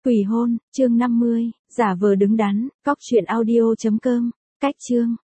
Quỷ hôn, chương 50, giả vờ đứng đắn, cóc truyện audio.com, cách chương.